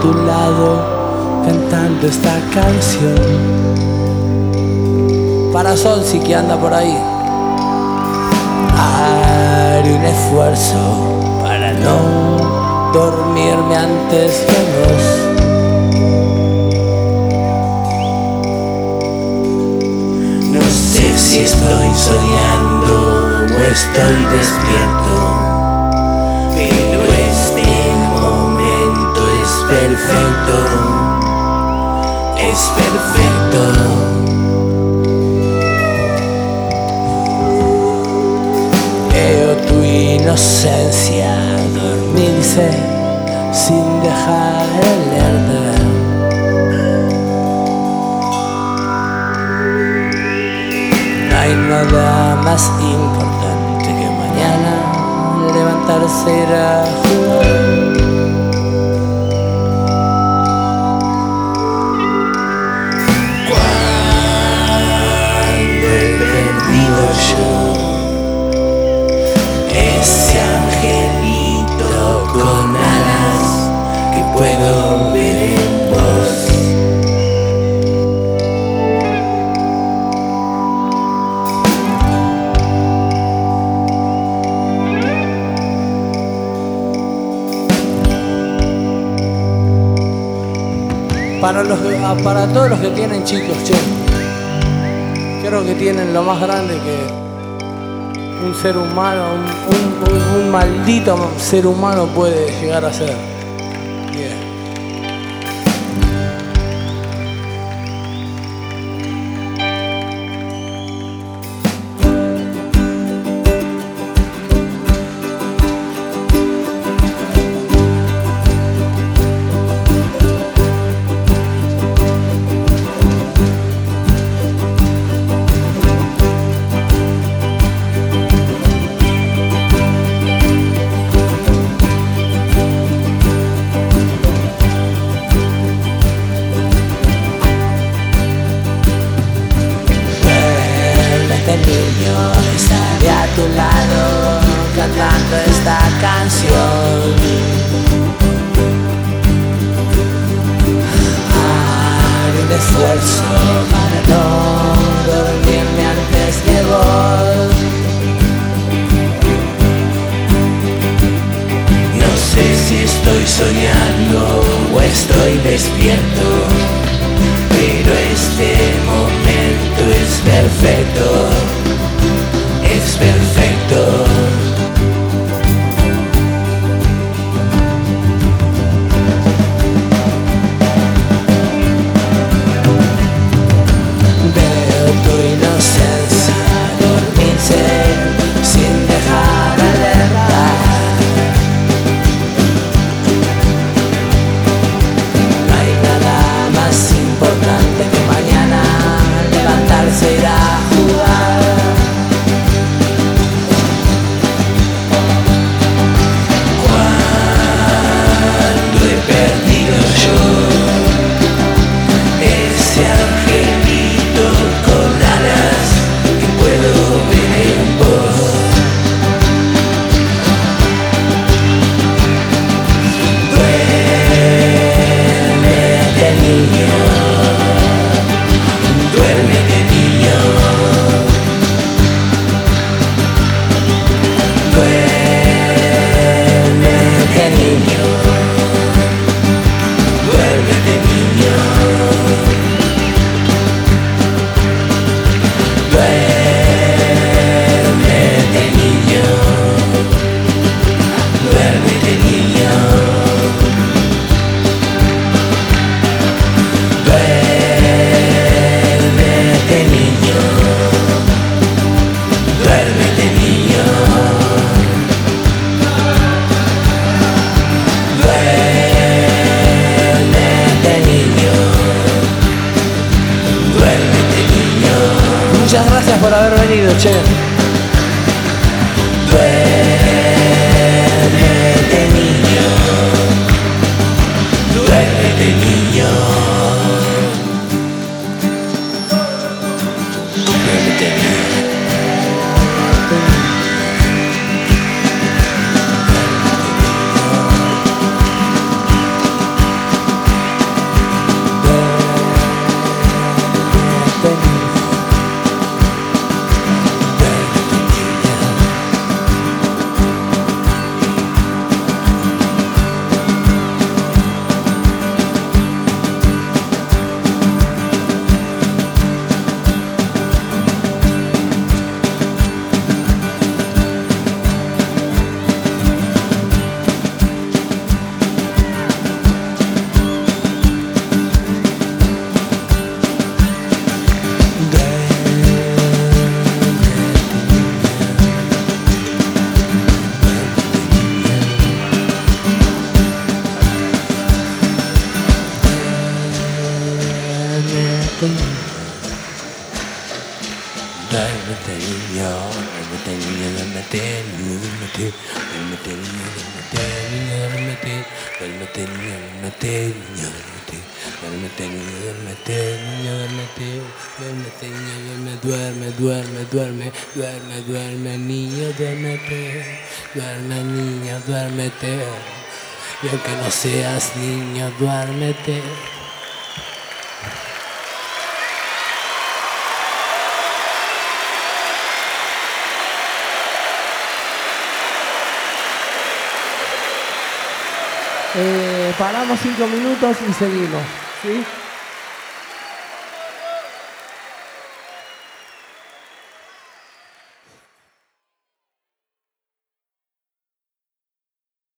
tu lado cantando esta canción. Para Solsi que anda por ahí. Haré un esfuerzo para no dormirme antes de vos. No sé si estoy soñando o estoy despierto, pero este momento es perfecto, es perfecto. Veo tu inocencia dormirse sin dejar alerta. No hay nada más importante que mañana levantarse y ir a jugar. Cuando he perdido yo ese angelito con alas que puedo ver en vos. Para todos los que tienen chicos, che, creo que tienen lo más grande que un ser humano, un maldito ser humano puede llegar a ser. Yeah. Niño, estaré a tu lado cantando esta canción. Haré un esfuerzo para no dormirme antes de vos. No sé si estoy soñando o estoy despierto, pero este momento es perfecto, es perfecto. Veo tu inocencia dormirse sin dejar alerta. No hay nada más importante que mañana levantarse y ir a jugar. Cuando he perdido yo ese angelito con alas que puedo ver en vos. Duérmete, niño. Duérmete, niño. Duérmete, niño. Duérmete, niño. Duérmete, niño. Duérmete, niño. Duérmete, niño. Duérmete, niño. Duérmete, niño. Duérmete, niño. Muchas gracias por haber venido, che. Duérmete, niño. Duérmete, niño. Duérmete, niño. Duérmete, niño, duérmete, niño, duérmete, niño, duérmete, duérmete, niño, duérmete, niño, duérmete, duérmete, niño, duérmete, niño, duérmete, duérmete, niño, duérmete, niño, duérmete, duérmete, niño, duerme, duerme, duerme, duerme, duerme, niño, duérmete, duerme, niño, duérmete, y aunque no seas niño, duérmete. Paramos 5 minutos y seguimos, ¿sí?